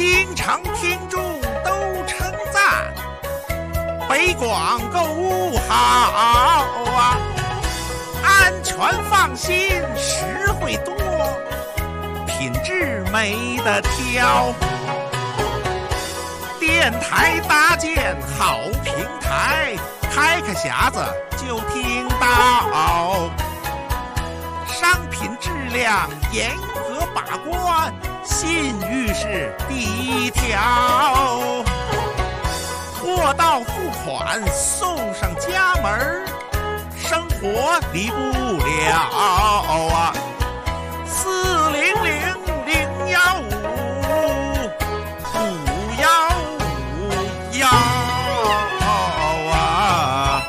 经常听众都称赞，北广购物好啊，安全放心，实惠多，品质没得挑。电台搭建好平台，开个匣子就听到，商品质量严格把关，信誉是第一条，货到付款送上家门，生活离不了啊！400-015-515啊！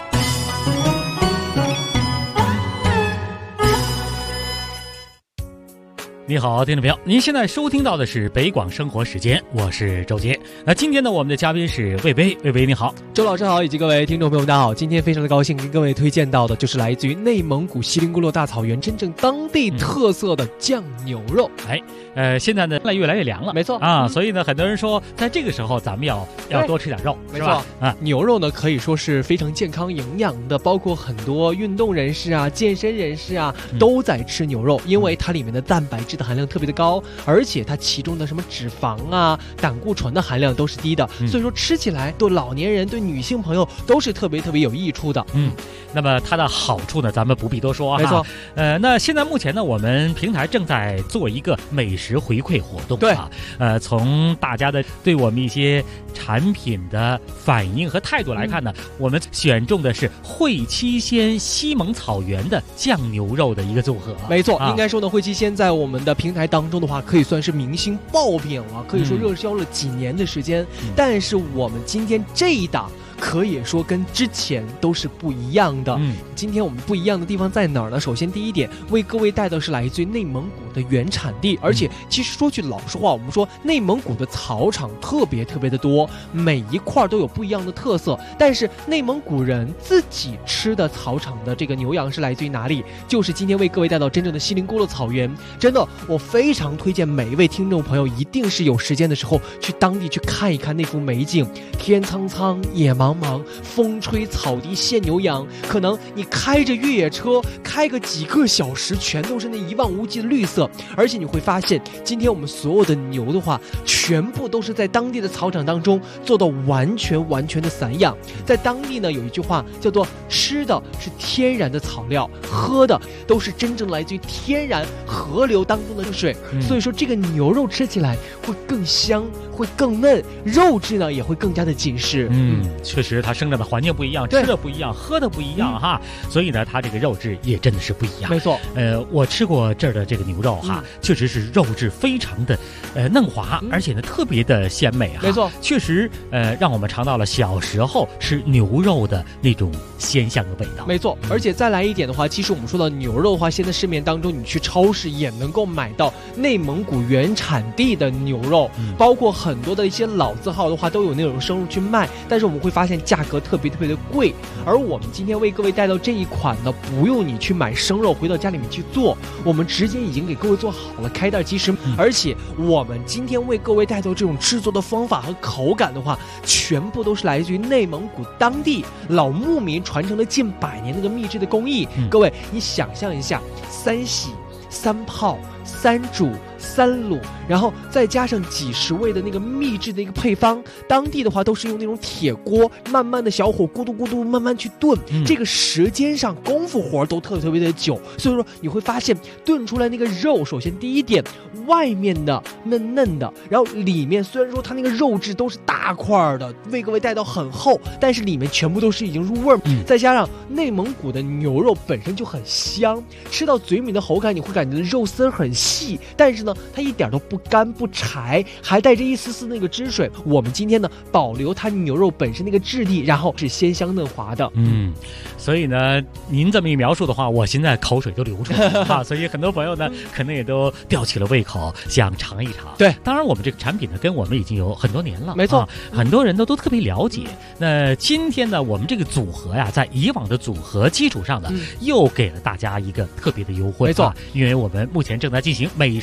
你好，听众朋友，您现在收听到的是北广生活时间，我是周杰。那今天呢，我们的嘉宾是魏巍，魏巍你好。 周老师好，以及各位听众朋友大家好。今天非常的高兴跟各位推荐到的就是来自于内蒙古锡林郭勒大草原真正当地特色的酱牛肉。 现在呢越来越凉了， 没错啊，所以呢很多人说在这个时候咱们要多吃点肉， 没错啊。牛肉呢可以说是非常健康营养的，包括很多运动人士啊、健身人士啊都在吃牛肉，因为它里面的蛋白质的含量特别的高，而且它其中的什么脂肪啊、胆固醇的含量都是低的，所以说吃起来对老年人、对女性朋友都是特别有益处的。 那么它的好处呢，咱们不必多说， 没错。 那现在目前呢，我们平台正在做一个美食回馈活动， 对啊，从大家的对我们一些产品的反应和态度来看呢，我们选中的是会七鲜西蒙草原的酱牛肉的一个组合。 没错，应该说呢，会七鲜在我们的平台当中的话，可以算是明星爆品了，可以说热销了几年的时间。但是我们今天这一档可以说跟之前都是不一样的。今天我们不一样的地方在哪儿呢？首先第一点，为各位带的是来自于内蒙古的原产地，而且其实说句老实话，我们说内蒙古的草场特别的多，每一块都有不一样的特色。但是内蒙古人自己吃的草场的这个牛羊是来自于哪里？就是今天为各位带到真正的锡林郭勒草原。真的，我非常推荐每一位听众朋友一定是有时间的时候去当地去看一看那幅美景，天苍苍，野茫茫，风吹草低见牛羊，可能你开着越野车开个几个小时，全都是那一望无际的绿色。而且你会发现，今天我们所有的牛的话，全部都是在当地的草场当中做到完全的散养。在当地呢，有一句话叫做吃的是天然的草料，喝的都是真正来自于天然河流当中的水，所以说这个牛肉吃起来会更香，会更嫩，肉质呢也会更加的紧实。 确实它生长的环境不一样，吃的不一样，喝的不一样哈，所以呢它这个肉质也真的是不一样。 没错， 我吃过这儿的这个牛肉哈，确实是肉质非常的嫩滑，而且呢特别的鲜美哈。 没错， 确实让我们尝到了小时候吃牛肉的那种鲜香的味道。 没错，而且再来一点的话，其实我们说到牛肉的话，现在市面当中你去超市也能够买到内蒙古原产地的牛肉，包括很多的一些老字号的话都有那种生肉去卖，但是我们会发现价格特别的贵。而我们今天为各位带到这一款呢，不用你去买生肉回到家里面去做，我们直接已经给各位做好了开袋即食，而且我们今天为各位带到这种制作的方法和口感的话，全部都是来自于内蒙古当地老牧民传承了近100年那个秘制的工艺。各位你想象一下，3洗3泡3煮3卤，然后再加上几十味的那个秘制的一个配方，当地的话都是用那种铁锅，慢慢的小火咕嘟咕嘟慢慢去炖，这个时间上功夫活都特别的久，所以说你会发现炖出来那个肉，首先第一点，外面的嫩的，然后里面虽然说它那个肉质都是大块的，为各位带到很厚，但是里面全部都是已经入味儿，再加上内蒙古的牛肉本身就很香，吃到嘴里的口感你会感觉肉丝很细，但是呢它一点都不干不柴，还带着一丝丝那个汁水。我们今天呢保留它牛肉本身那个质地，然后是鲜香嫩滑的。 所以呢您这么一描述的话，我现在口水都流出来了所以很多朋友呢可能也都吊起了胃口，想尝一尝。 对， 当然我们这个产品呢跟我们已经有很多年了， 没错， 很多人都特别了解。那今天呢我们这个组合呀，在以往的组合基础上呢，又给了大家一个特别的优惠。 没错， 因为我们目前正在进行美食回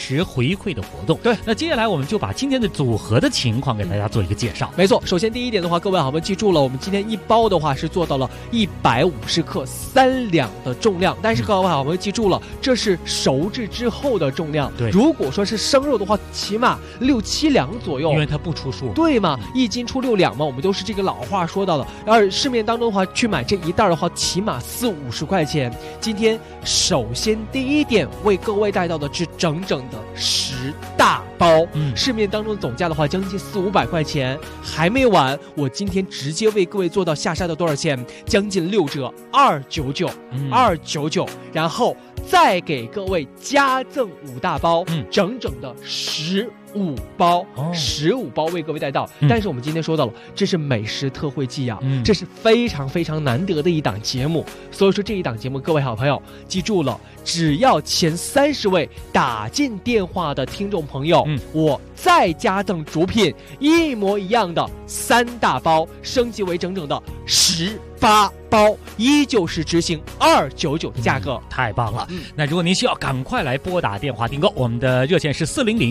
馈的活动。 对， 那接下来我们就把今天的组合的情况给大家做一个介绍。 没错，首先第一点的话，各位好朋友记住了，我们今天一包的话是做到了150克3两的重量，但是各位好朋友记住了，这是熟制之后的重量。 对， 如果说是生肉的话，起码6、7两左右， 因为它不出数。 对嘛，1斤出6两嘛，我们都是这个老话说到的。而市面当中的话，去买这一袋的话，起码40、50块钱。今天首先第一点为各位带到的是整整的10大包，市面当中总价的话将近400、500块钱。还没完，我今天直接为各位做到下杀到多少钱？将近6折，299，299，然后再给各位加赠5大包，整整的15包，15包为各位带到。但是我们今天说到了，这是美食特惠季啊，这是非常非常难得的一档节目。所以说这一档节目，各位好朋友记住了，只要前30位打进电话的听众朋友，我再加赠主品一模一样的3大包，升级为整整的18包，依旧是执行299的价格， 太棒了。那如果您需要，赶快来拨打电话订购，我们的热线是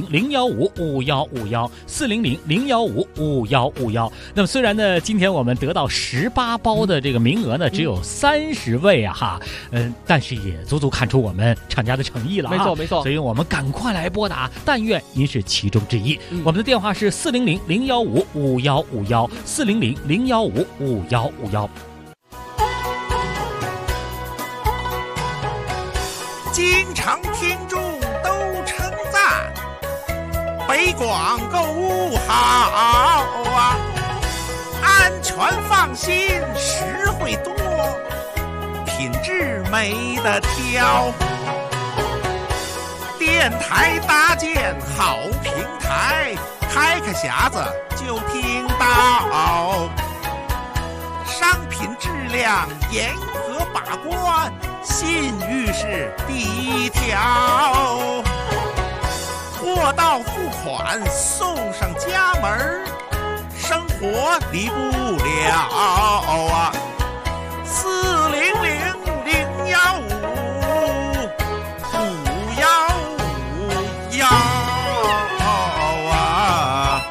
400-015-5151，400-015-5151。那么虽然呢，今天我们得到18包的这个名额呢，只有30位啊哈，但是也足足看出我们厂家的诚意了。 没错没错， 所以我们赶快来拨打，但愿您是其中之一。我们的电话是400-015-5151，400-015-5151。 经常听众都称赞，北广购物好啊，安全放心，实惠多，品质没得挑。电台搭建好平台，开个匣子就听到，商品质量严格把关，信誉是第一条，货到付款送上家门，生活离不了啊！400-015-5151啊！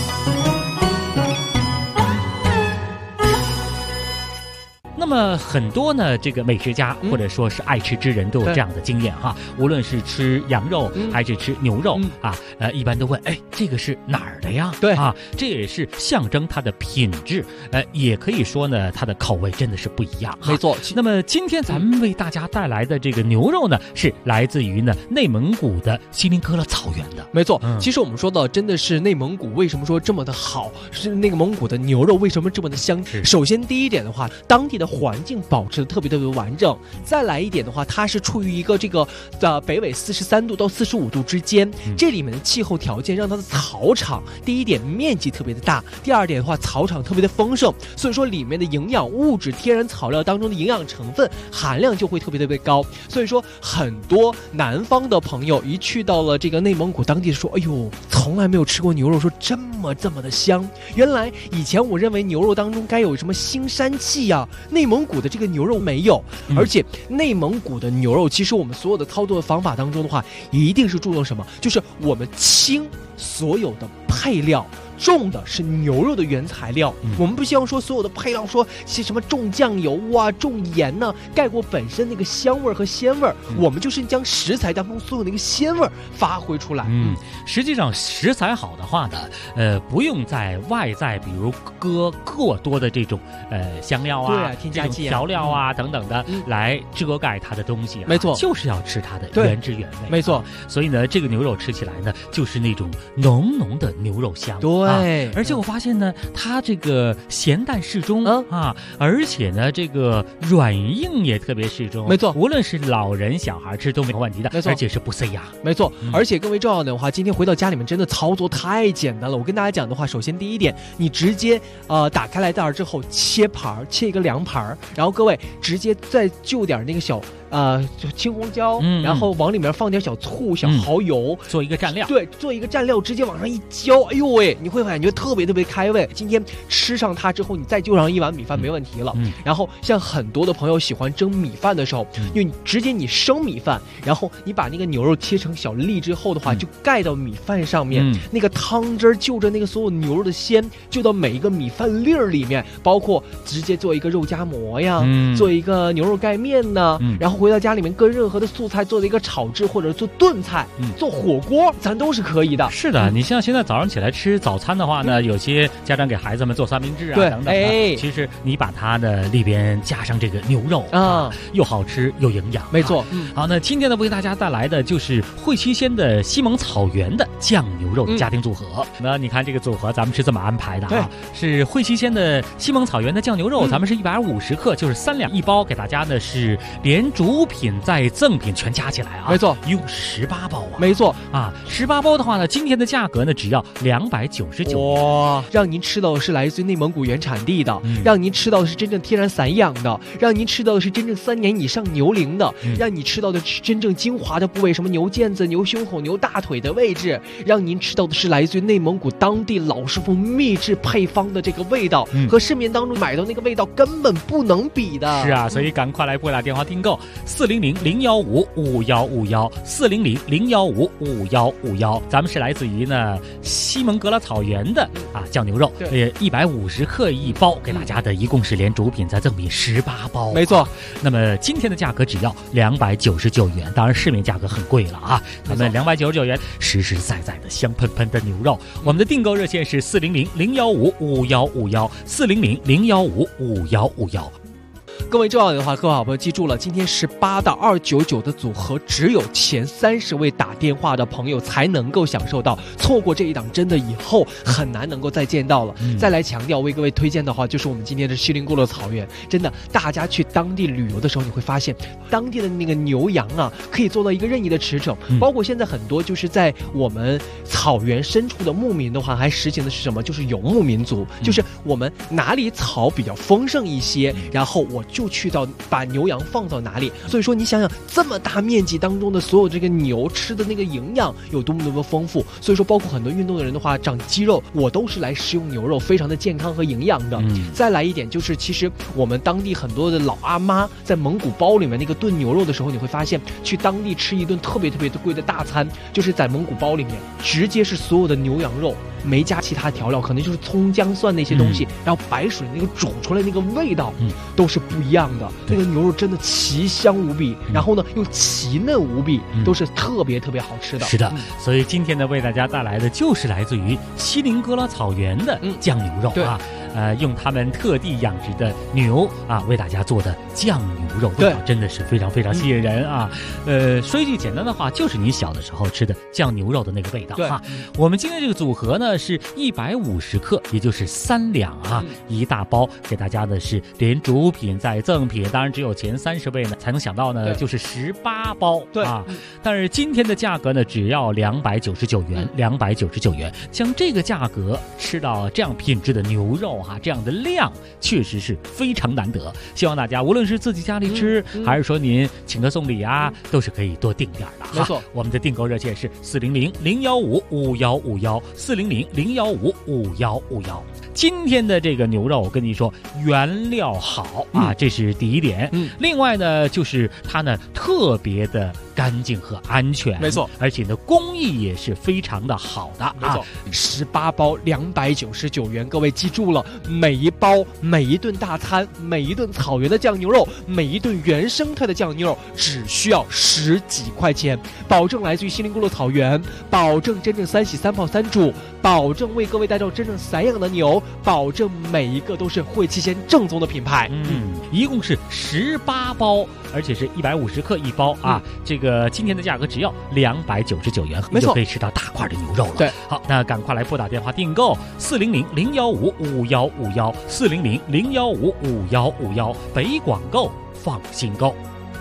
那么很多呢，这个美食家或者说是爱吃之人都有这样的经验哈，无论是吃羊肉还是吃牛肉啊，一般都问，哎，这个是哪儿的呀？ 对啊，这也是象征它的品质，也可以说呢，它的口味真的是不一样。 没错。 那么今天咱们为大家带来的这个牛肉呢，是来自于呢内蒙古的锡林郭勒草原的。 没错，其实我们说到真的是内蒙古为什么说这么的好，是那个蒙古的牛肉为什么这么的香？首先第一点的话，当地的环境保持的特别完整。再来一点的话，它是处于一个这个北纬43度到45度之间，这里面的气候条件让它的草场第一点面积特别的大，第二点的话草场特别的丰盛，所以说里面的营养物质、天然草料当中的营养成分含量就会特别高。所以说很多南方的朋友一去到了这个内蒙古当地说，哎呦，从来没有吃过牛肉，说这么的香。原来以前我认为牛肉当中该有什么腥膻气啊，内蒙古的这个牛肉没有，而且内蒙古的牛肉，其实我们所有的操作的方法当中的话，一定是注重什么？就是我们清所有的配料，重的是牛肉的原材料，我们不希望说所有的配料说什么重酱油啊、重盐呢，盖过本身那个香味和鲜味，我们就是将食材当中所有那个鲜味发挥出来。 实际上食材好的话呢，不用在外在比如搁过多的这种香料啊、 添加剂、 调料啊等等的来遮盖它的东西， 没错， 就是要吃它的原汁原味。 没错， 所以呢，这个牛肉吃起来呢，就是那种浓浓的牛肉香。 对， 而且我发现呢，它这个咸淡适中而且呢，这个软硬也特别适中。 没错， 无论是老人小孩吃都没有问题的。 没错， 而且是不塞牙。 没错，而且更为重要的话，今天回到家里面真的操作太简单了。我跟大家讲的话，首先第一点，你直接打开来袋之后切盘，切一个凉盘，然后各位直接再就点那个小就青红椒， 然后往里面放点小醋、小蚝油， 做一个蘸料。 对，做一个蘸料，直接往上一浇，哎呦喂，你会感觉特别特别开胃。今天吃上它之后，你再就上一碗米饭没问题了。然后像很多的朋友喜欢蒸米饭的时候，因为你直接你生米饭，然后你把那个牛肉切成小粒之后的话，就盖到米饭上面，那个汤汁就着那个所有牛肉的鲜，就到每一个米饭粒儿里面，包括直接做一个肉夹馍呀，做一个牛肉盖面呢，然后回到家里面跟任何的素菜做的一个炒制或者做炖菜，做火锅，咱都是可以的。 是的，你像现在早上起来吃早餐的话呢，有些家长给孩子们做三明治啊等等的，其实你把它的里边加上这个牛肉又好吃又营养。 没错。 好，那今天呢为大家带来的就是惠七鲜的西蒙草原的酱牛肉的家庭组合。那你看这个组合咱们是这么安排的啊，是惠七鲜的西蒙草原的酱牛肉，咱们是150克，就是3两1包，给大家呢是连主品再赠品全加起来啊， 没错， 一共18包啊， 没错啊，18包的话呢，今天的价格呢只要299元， 哇，让您吃到的是来自于内蒙古原产地的，让您吃到的是真正天然散养的，让您吃到的是真正3年以上牛龄的，让你吃到的是真正精华的部位，什么牛腱子、牛胸口、牛大腿的位置，让您吃到的是来自于内蒙古当地老师傅秘制配方的这个味道，和市面当中买到那个味道根本不能比的。 是啊，所以赶快来拨打电话订购400-015-5151，400-015-5151。咱们是来自于呢西蒙格拉草原的酱牛肉，150克1包，给大家的一共是连主品再赠品18包。 没错。 那么今天的价格只要299元，当然市面价格很贵了啊，咱们299元实实在在的香喷喷的牛肉。我们的订购热线是400-015-5151，400-015-5151。 各位重要的话，各位好朋友记住了，今天18到299的组合，只有前30位打电话的朋友才能够享受到，错过这一档真的以后很难能够再见到了。再来强调为各位推荐的话，就是我们今天的锡林郭勒草原，真的大家去当地旅游的时候，你会发现当地的那个牛羊啊，可以做到一个任意的驰骋，包括现在很多就是在我们草原深处的牧民的话，还实行的是什么？就是游牧民族，就是我们哪里草比较丰盛一些，然后我就去到把牛羊放到哪里。所以说你想想这么大面积当中的所有这个牛吃的那个营养有多么多么丰富。所以说包括很多运动的人的话，长肌肉我都是来食用牛肉，非常的健康和营养的。再来一点就是其实我们当地很多的老阿妈在蒙古包里面那个炖牛肉的时候，你会发现去当地吃一顿特别特别贵的大餐，就是在蒙古包里面直接是所有的牛羊肉没加其他调料，可能就是葱姜蒜那些东西，然后白水那个煮出来那个味道都是不一样的。那个牛肉真的奇香无比，然后呢又奇嫩无比，都是特别特别好吃的。 是的，所以今天呢为大家带来的就是来自于锡林郭勒草原的酱牛肉啊，用他们特地养殖的牛为大家做的酱牛肉，味道真的是非常非常吸引人啊。说一句简单的话，就是你小的时候吃的酱牛肉的那个味道啊。我们今天这个组合呢是150克，也就是3两一大包，给大家的是连主品再赠品，当然只有前30位呢才能想到呢，就是18包但是今天的价格呢只要299元，299元。像这个价格吃到这样品质的牛肉这样的量确实是非常难得。希望大家无论是自己家里吃，还是说您请客送礼都是可以多订点的。 没错， 我们的订购热线是400-015-5151，400-015-5151。今天的这个牛肉我跟你说原料好这是第一点。另外呢就是它呢特别的干净和安全， 没错， 而且呢工艺也是非常的好的。 没错，18包299元，各位记住了，每一包每一顿大餐，每一顿草原的酱牛肉，每一顿原生态的酱牛肉只需要10几块钱，保证来自于锡林郭勒草原，保证真正3洗3泡3煮，保证为各位带到真正散养的牛，保证每一个都是惠七鲜正宗的品牌。一共是18包，而且是150克1包这个今天的价格只要299元， 没错， 就可以吃到大块的牛肉了。 对， 好，那赶快来拨打电话订购400-015-5151，400-015-5151，北广购放心购。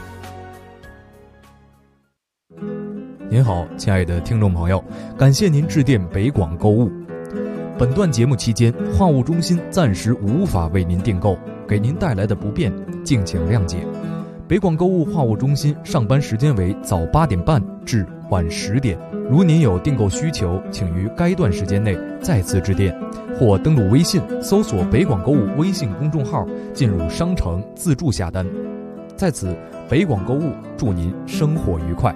您好，亲爱的听众朋友，感谢您致电北广购物。本段节目期间，话务中心暂时无法为您订购，给您带来的不便，敬请谅解。 北广购物话务中心上班时间为早8点半至晚10点。如您有订购需求，请于该段时间内再次致电，或登录微信搜索北广购物微信公众号，进入商城自助下单。在此，北广购物祝您生活愉快。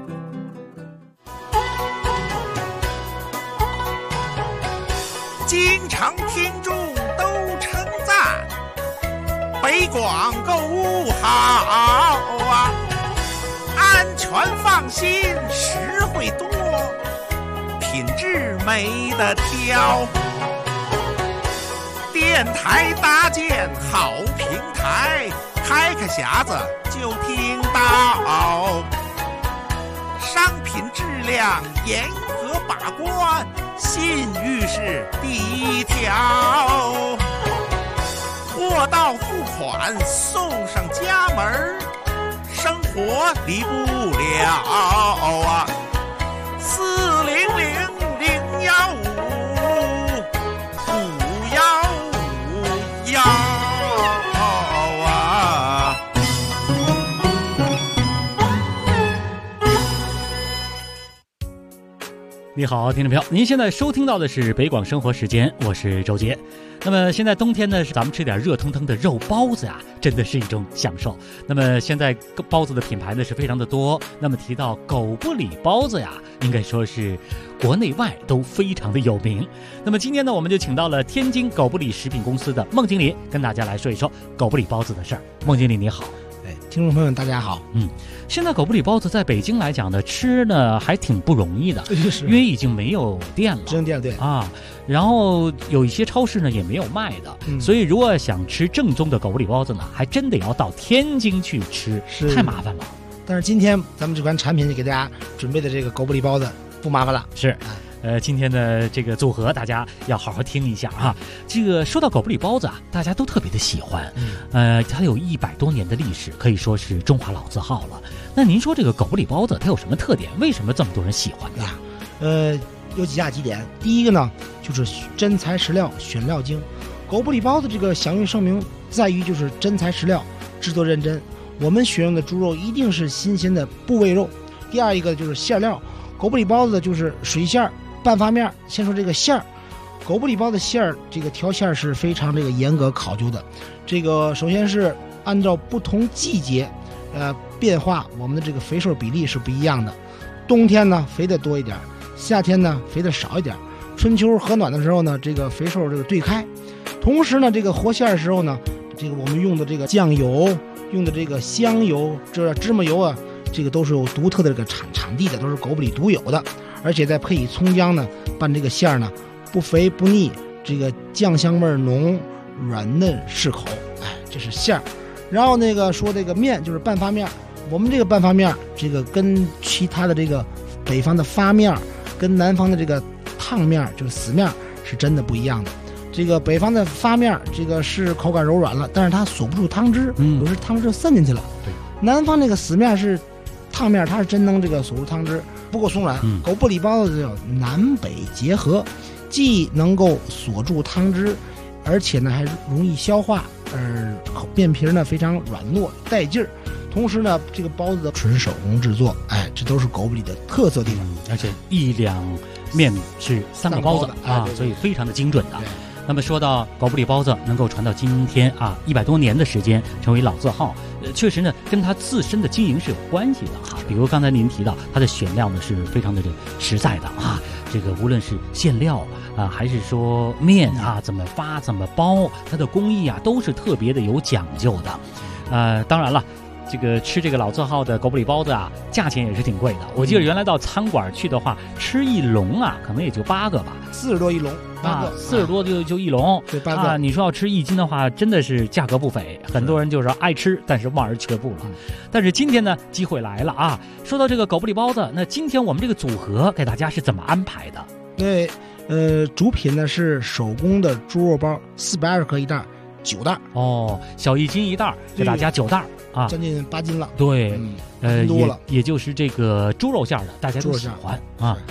经常听众都称赞北广购物好啊，安全放心，实惠多，品质没得挑。电台搭建好平台，开个匣子就听到，商品质量严格把关，信誉是第一条。货到付款送上家门，生活离不了啊！400-015-515啊！ 你好，听众朋友，您现在收听到的是北广生活时间，我是周杰。那么现在冬天呢，咱们吃点热腾腾的肉包子啊，真的是一种享受。那么现在包子的品牌呢是非常的多。那么提到狗不理包子呀，应该说是国内外都非常的有名。那么今天呢，我们就请到了天津狗不理食品公司的孟经理，跟大家来说一说狗不理包子的事儿。孟经理你好。 听众朋友们大家好。 现在狗不理包子在北京来讲呢，吃呢还挺不容易的，因为已经没有店了， 直营店对啊，然后有一些超市呢也没有卖的，所以如果想吃正宗的狗不理包子呢，还真得要到天津去吃，太麻烦了。 但是今天咱们这款产品给大家准备的这个狗不理包子不麻烦了， 是。今天的这个组合大家要好好听一下啊。这个说到狗不理包子啊，大家都特别的喜欢。它有100多年的历史，可以说是中华老字号了。那您说这个狗不理包子它有什么特点？为什么这么多人喜欢呢？ 有以下几点。第一个呢，就是真材实料，选料精。狗不理包子这个享誉盛名在于就是真材实料，制作认真。我们选用的猪肉一定是新鲜的部位肉。第二一个就是馅料，狗不理包子就是水馅半发面。先说这个馅儿，狗不理包的馅儿，这个调馅是非常这个严格考究的。这个首先是按照不同季节，变化我们的这个肥瘦比例是不一样的。冬天呢肥的多一点，夏天呢肥的少一点。春秋和暖的时候呢，这个肥瘦这个对开。同时呢，这个和馅的时候呢，这个我们用的这个酱油，用的这个香油，这芝麻油啊，这个都是有独特的这个产地的，都是狗不理独有的。而且再配以葱姜呢，拌这个馅儿呢，不肥不腻，这个酱香味浓，软嫩适口。这是馅儿。然后那个说这个面就是半发面，我们这个半发面，这个跟其他的这个北方的发面，跟南方的这个烫面就是死面是真的不一样的。这个北方的发面，这个是口感柔软了，但是它锁不住汤汁，有时汤汁就渗进去了。对，南方那个死面是烫面，它是真能这个锁住汤汁。不够松软，狗不理包子叫南北结合，既能够锁住汤汁，而且呢还容易消化，面皮呢非常软糯带劲儿。同时呢，这个包子的纯手工制作，这都是狗不理的特色地方。 而且1两面是3个包子啊，所以非常的精准的。那么说到狗不理包子能够传到今天啊，100多年的时间成为老字号，确实呢跟它自身的经营是有关系的哈。比如刚才您提到它的选料呢是非常的实在的啊，这个无论是馅料啊，还是说面啊怎么发怎么包，它的工艺啊都是特别的有讲究的。当然了，这个吃这个老字号的狗不理包子啊，价钱也是挺贵的。我记得原来到餐馆去的话，吃一笼啊，可能也就8个吧 ，40多一笼啊，40多就一笼， 对，8个啊。你说要吃1斤的话，真的是价格不菲。很多人就是爱吃，但是望而却步了。但是今天呢，机会来了啊！说到这个狗不理包子，那今天我们这个组合给大家是怎么安排的？ 对，主品呢是手工的猪肉包，420克一袋，9袋。 哦，小1斤一袋，给大家9袋。啊， 将近8斤了。 对， 多了， 也就是这个猪肉馅的，大家都喜欢啊。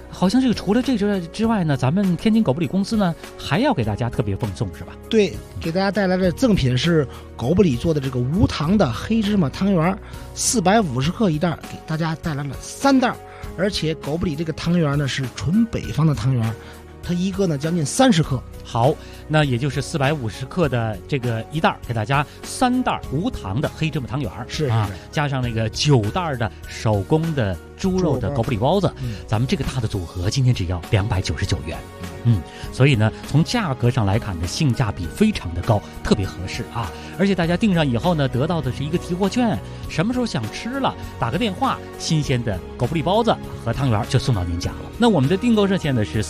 好像这个除了这之外呢，咱们天津狗不理公司呢还要给大家特别奉送是吧？ 对，给大家带来的赠品是狗不理做的这个无糖的黑芝麻汤圆，450克一袋，给大家带来了3袋，而且狗不理这个汤圆呢是纯北方的汤圆，它一个呢将近30克。 好，那也就是450克的这个一袋，给大家3袋无糖的黑芝麻汤圆， 是加上那个9袋的手工的猪肉的狗不理包子，咱们这个大的组合今天只要299元。所以呢，从价格上来看呢，性价比非常的高，特别合适啊！而且大家订上以后呢，得到的是一个提货券，什么时候想吃了，打个电话，新鲜的狗不理包子和汤圆就送到您家了。那我们的订购热线呢是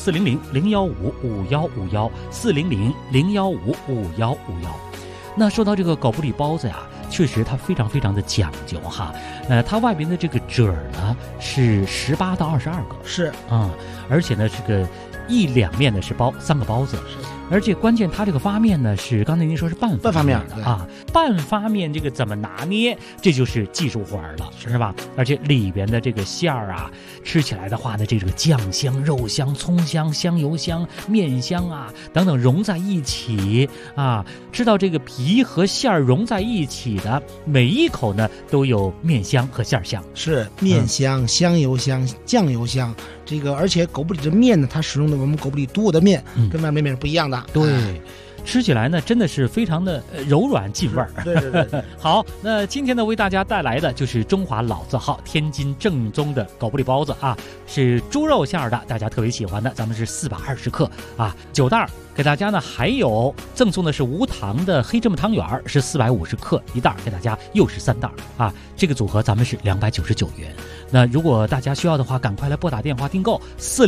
400-015-5151，400-015-5151。那说到这个狗不理包子呀，确实它非常非常的讲究哈。它外边的这个褶呢是18到22个， 是而且呢这个1两面呢是包3个包子，而且关键它这个发面呢是刚才您说是半发面啊，半发面这个怎么拿捏，这就是技术活了，是吧？而且里边的这个馅儿啊，吃起来的话呢，这个酱香、肉香、葱香、香油香、面香啊等等融在一起啊，吃到这个皮和馅儿融在一起的每一口呢，都有面香和馅儿香， 是面香、香油香、酱油香。这个而且狗不理的面呢，它使用的我们狗不理独有的面，跟外面面是不一样的。 对。吃起来呢，真的是非常的柔软进味儿。 对。 好，那今天呢，为大家带来的就是中华老字号天津正宗的狗不理包子啊，是猪肉馅儿的，大家特别喜欢的。咱们是420克啊，9袋。给大家呢还有赠送的是无糖的黑芝麻汤圆，是450克一袋，给大家又是3袋啊。这个组合咱们是299元。那如果大家需要的话，赶快来拨打电话订购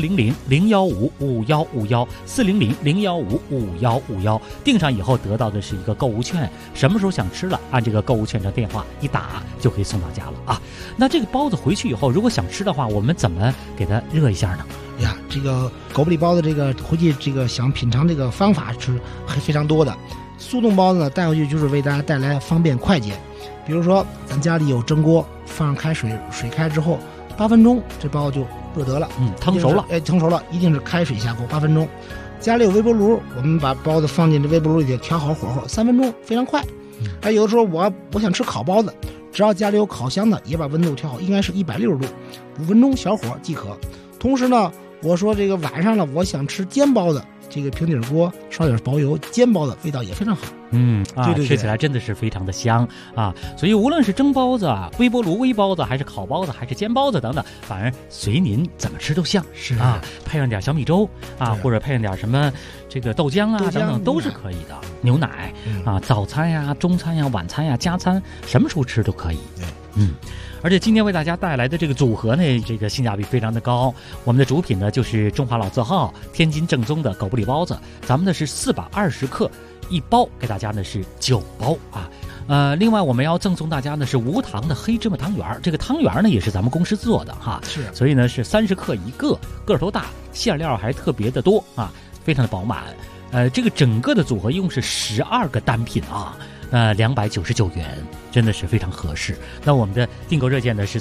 400-015-5151，400-015-5151，订上以后得到的是一个购物券，什么时候想吃了，按这个购物券的电话一打就可以送到家了啊。那这个包子回去以后，如果想吃的话，我们怎么给它热一下呢？ 呀，这个狗不理包子这个回去这个想品尝这个方法是非常多的。速冻包子呢带回去就是为大家带来方便快捷。比如说咱家里有蒸锅，放上开水，水开之后8分钟这包子就热得了， 腾熟了， 腾熟了，一定是开水下锅8分钟。家里有微波炉，我们把包子放进这微波炉里调好火候，3分钟非常快。有的时候我想吃烤包子，只要家里有烤箱的，也把温度调好，应该是160度，5分钟小火即可。同时呢，我说这个晚上了，我想吃煎包子，这个平底锅烧点薄油，煎包子味道也非常好。对， 吃起来真的是非常的香啊！所以无论是蒸包子啊、微波炉煨包子，还是烤包子，还是煎包子等等，反正随您怎么吃都香。 是啊，配上点小米粥啊，或者配上点什么这个豆浆啊等等，都是可以的。牛奶啊，早餐呀、中餐呀、晚餐呀、加餐，什么时候吃都可以。而且今天为大家带来的这个组合呢，这个性价比非常的高。我们的主品呢就是中华老字号天津正宗的狗不理包子，咱们的是420克一包，给大家呢是9包啊。另外我们要赠送大家呢是无糖的黑芝麻汤圆，这个汤圆呢也是咱们公司做的哈， 是， 所以呢是30克一个，个头大，馅料还特别的多啊，非常的饱满。这个整个的组合一共是12个单品啊。299元，真的是非常合适。那我们的订购热线呢是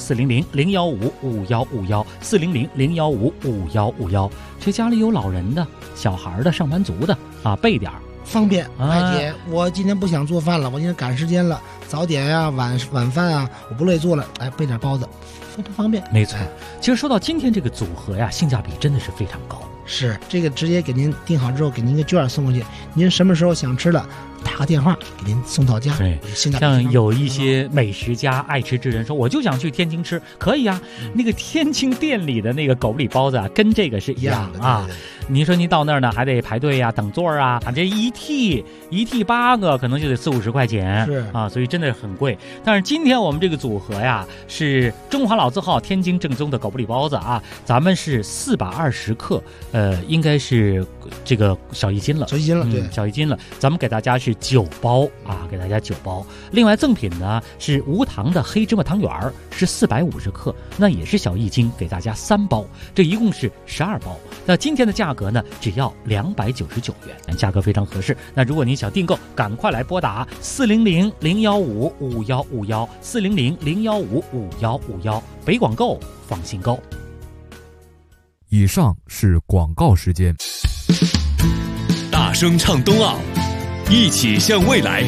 400-015-5151，400-015-5151。这家里有老人的、小孩的、上班族的啊，备点方便快捷。我今天不想做饭了，我今天赶时间了，早点呀、晚饭啊，我不乐意做了，备点包子，非常方便。 没错，其实说到今天这个组合呀，性价比真的是非常高。 是，这个直接给您订好之后，给您一个券送过去，您什么时候想吃了，打个电话给您送到家。 对，像有一些美食家、爱吃之人说，我就想去天津吃，可以啊。那个天津店里的那个狗不理包子啊，跟这个是一样的啊。您说您到那儿呢，还得排队呀、等座啊，这一屉8个，可能就得40-50块钱， 是啊， 所以真的很贵。但是今天我们这个组合呀，是中华老字号天津正宗的狗不理包子啊，咱们是420克，应该是这个小1斤了， 小1斤了，对， 小1斤了。咱们给大家是9包啊，给大家9包。另外赠品呢是无糖的黑芝麻汤圆，是450克，那也是小1斤，给大家3包，这一共是12包。那今天的价格呢，只要299元，价格非常合适。那如果您想订购，赶快来拨打400-015-5151，400-015-5151，北广购，放心购。 以上是广告时间。 大声唱冬奥，一起向未来。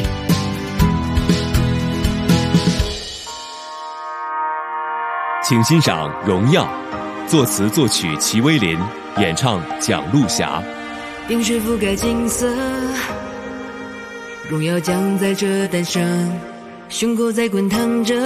请欣赏《荣耀》，作词作曲齐威林，演唱蒋璐霞。 冰水覆盖金色，荣耀将在这诞生，胸口在滚烫着，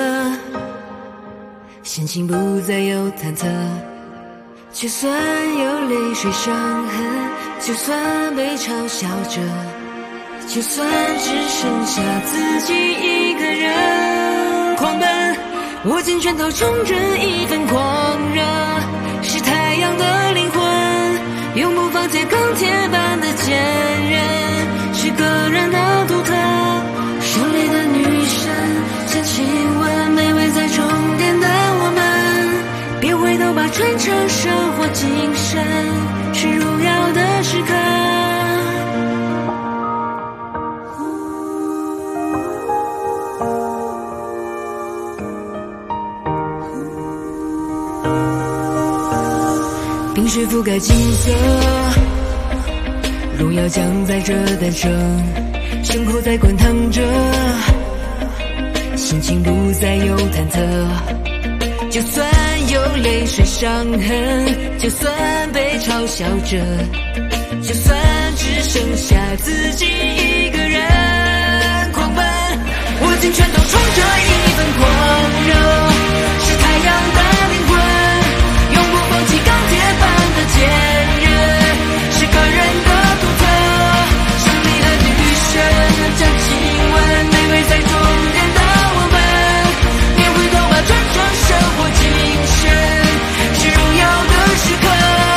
心情不再有忐忑，就算有泪水伤痕，就算被嘲笑着，就算只剩下自己一个人狂奔，握紧拳头冲着一份狂热，是太阳的灵魂，永不放弃钢铁般的坚韧，是个人的独特，胜利的女神将亲吻卑微在终点的我们，别回头吧，传承生活精神，是荣耀的时刻。冰水覆盖金色，荣耀将在这诞生，胸口在滚烫着，心情不再有忐忑，就算有泪水伤痕，就算被嘲笑着，就算只剩下自己一个人狂奔，握紧拳头冲着一份狂热，是太阳的灵魂，永不放弃钢铁般的坚韧，是个人的独特，胜利的女神将亲吻卑微在终点的我们，别回头吧，传承生活精神，是荣耀的时刻。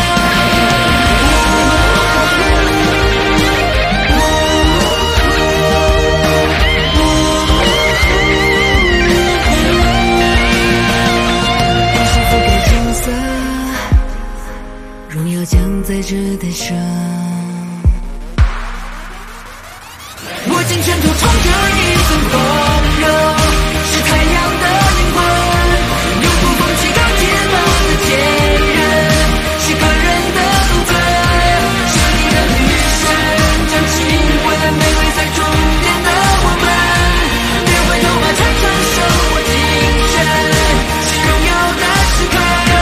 荣耀将在这诞生，握紧拳头冲着一份狂热，是太阳的灵魂，永不放弃钢铁般的坚韧，是个人的独特，胜利的女神将亲吻卑微在终点的我们，别回头吧，传承生活精神，是荣耀的时刻。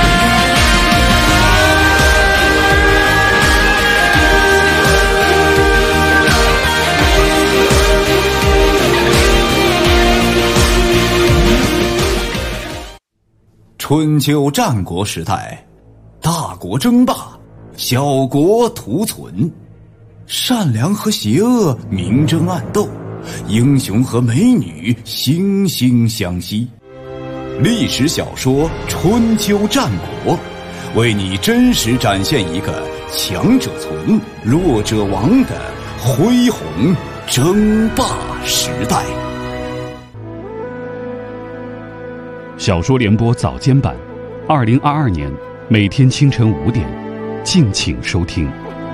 春秋战国时代，大国争霸，小国图存，善良和邪恶明争暗斗，英雄和美女惺惺相惜。历史小说《春秋战国》，为你真实展现一个强者存，弱者亡的恢宏争霸时代。 小说联播早间版，2022年每天清晨5点，敬请收听。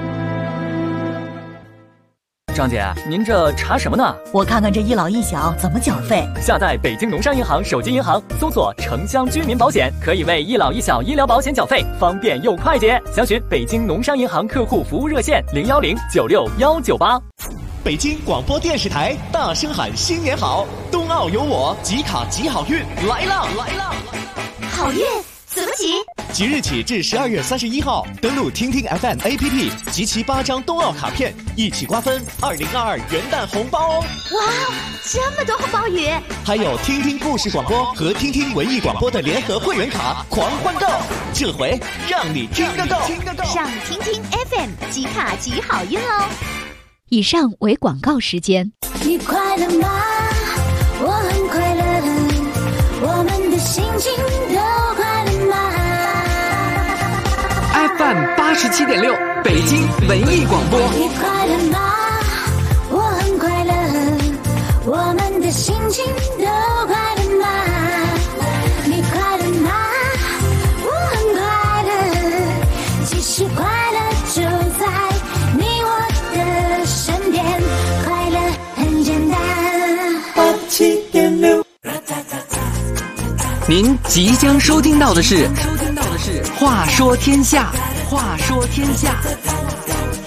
张姐，您这查什么呢？ 我看看这一老一小怎么缴费。 下载北京农商银行手机银行，搜索城乡居民保险，可以为一老一小医疗保险缴费，方便又快捷。详询北京农商银行客户服务热线010969198。 北京广播电视台大声喊新年好，冬奥有我，集卡集好运来啦来啦！ 好运怎么集？ 即日起至12月31号，登录听听 FM APP， 集齐8张冬奥卡片，一起瓜分2022元旦红包哦！ 哇，这么多红包雨！ 还有听听故事广播和听听文艺广播的联合会员卡狂欢购，这回让你听得够！ 上听听 FM 集卡集好运哦！以上为广告时间。 你快乐吗？我很快乐，我们的心情都快乐吗 ？FM 87.6，北京文艺广播。 你快乐吗？我很快乐，我们的心情都快乐吗？你快乐吗？我很快乐，其实快乐就在你我的身边，快乐很简单。87.6， 您即将收听到的是《话说天下》。 话说天下。